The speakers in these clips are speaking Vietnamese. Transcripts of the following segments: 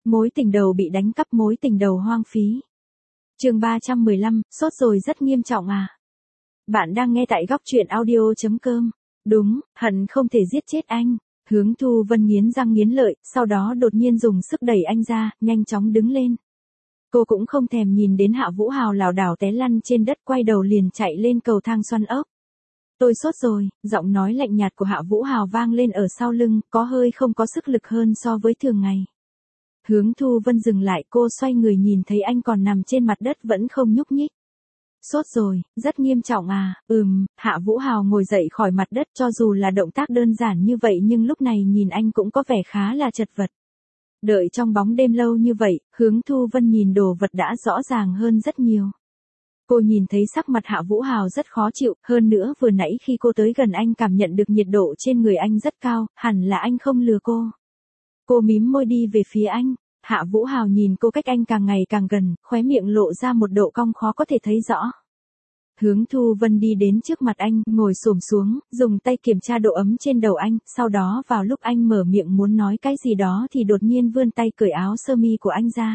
Mối tình đầu bị đánh cắp, mối tình đầu hoang phí. Chương 315, sốt rồi rất nghiêm trọng à. Bạn đang nghe tại góc truyện audio.com. Đúng, hận không thể giết chết anh. Hướng Thu Vân nghiến răng nghiến lợi, sau đó đột nhiên dùng sức đẩy anh ra, nhanh chóng đứng lên. Cô cũng không thèm nhìn đến Hạ Vũ Hào lảo đảo té lăn trên đất, quay đầu liền chạy lên cầu thang xoăn ốc. Tôi sốt rồi, giọng nói lạnh nhạt của Hạ Vũ Hào vang lên ở sau lưng, có hơi không có sức lực hơn so với thường ngày. Hướng Thu Vân dừng lại, cô xoay người nhìn thấy anh còn nằm trên mặt đất vẫn không nhúc nhích. Sốt rồi, rất nghiêm trọng à. Hạ Vũ Hào ngồi dậy khỏi mặt đất, cho dù là động tác đơn giản như vậy nhưng lúc này nhìn anh cũng có vẻ khá là chật vật. Đợi trong bóng đêm lâu như vậy, Hướng Thu Vân nhìn đồ vật đã rõ ràng hơn rất nhiều. Cô nhìn thấy sắc mặt Hạ Vũ Hào rất khó chịu, hơn nữa vừa nãy khi cô tới gần anh cảm nhận được nhiệt độ trên người anh rất cao, hẳn là anh không lừa cô. Cô mím môi đi về phía anh. Hạ Vũ Hào nhìn cô cách anh càng ngày càng gần, khóe miệng lộ ra một độ cong khó có thể thấy rõ. Hướng Thu Vân đi đến trước mặt anh, ngồi xổm xuống, dùng tay kiểm tra độ ấm trên đầu anh, sau đó vào lúc anh mở miệng muốn nói cái gì đó thì đột nhiên vươn tay cởi áo sơ mi của anh ra.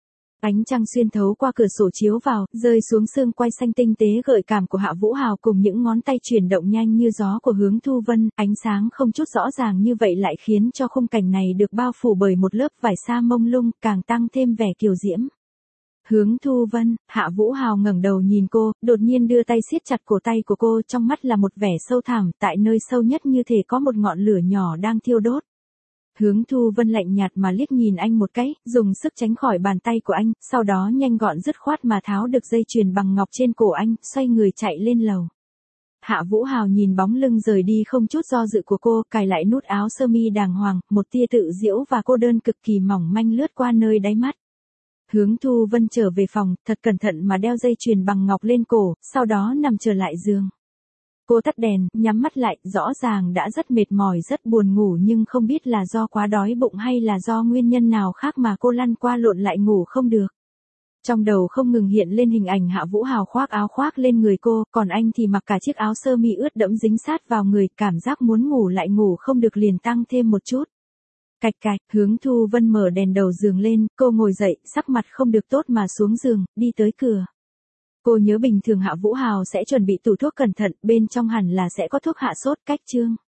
Ánh trăng xuyên thấu qua cửa sổ chiếu vào, rơi xuống xương quai xanh tinh tế gợi cảm của Hạ Vũ Hào cùng những ngón tay chuyển động nhanh như gió của Hướng Thu Vân, ánh sáng không chút rõ ràng như vậy lại khiến cho khung cảnh này được bao phủ bởi một lớp vải sa mông lung, càng tăng thêm vẻ kiều diễm. Hướng Thu Vân, Hạ Vũ Hào ngẩng đầu nhìn cô, đột nhiên đưa tay siết chặt cổ tay của cô, trong mắt là một vẻ sâu thẳm, tại nơi sâu nhất như thể có một ngọn lửa nhỏ đang thiêu đốt. Hướng Thu Vân lạnh nhạt mà liếc nhìn anh một cái, dùng sức tránh khỏi bàn tay của anh, sau đó nhanh gọn dứt khoát mà tháo được dây chuyền bằng ngọc trên cổ anh, xoay người chạy lên lầu. Hạ Vũ Hào nhìn bóng lưng rời đi không chút do dự của cô, cài lại nút áo sơ mi đàng hoàng, một tia tự giễu và cô đơn cực kỳ mỏng manh lướt qua nơi đáy mắt. Hướng Thu Vân trở về phòng, thật cẩn thận mà đeo dây chuyền bằng ngọc lên cổ, sau đó nằm trở lại giường. Cô tắt đèn, nhắm mắt lại, rõ ràng đã rất mệt mỏi rất buồn ngủ nhưng không biết là do quá đói bụng hay là do nguyên nhân nào khác mà cô lăn qua lộn lại ngủ không được. Trong đầu không ngừng hiện lên hình ảnh Hạ Vũ Hào khoác áo khoác lên người cô, còn anh thì mặc cả chiếc áo sơ mi ướt đẫm dính sát vào người, cảm giác muốn ngủ lại ngủ không được liền tăng thêm một chút. Cạch cạch, Hướng Thu Vân mở đèn đầu giường lên, cô ngồi dậy, sắc mặt không được tốt mà xuống giường, đi tới cửa. Cô nhớ bình thường Hạ Vũ Hào sẽ chuẩn bị tủ thuốc cẩn thận, bên trong hẳn là sẽ có thuốc hạ sốt, cách chương.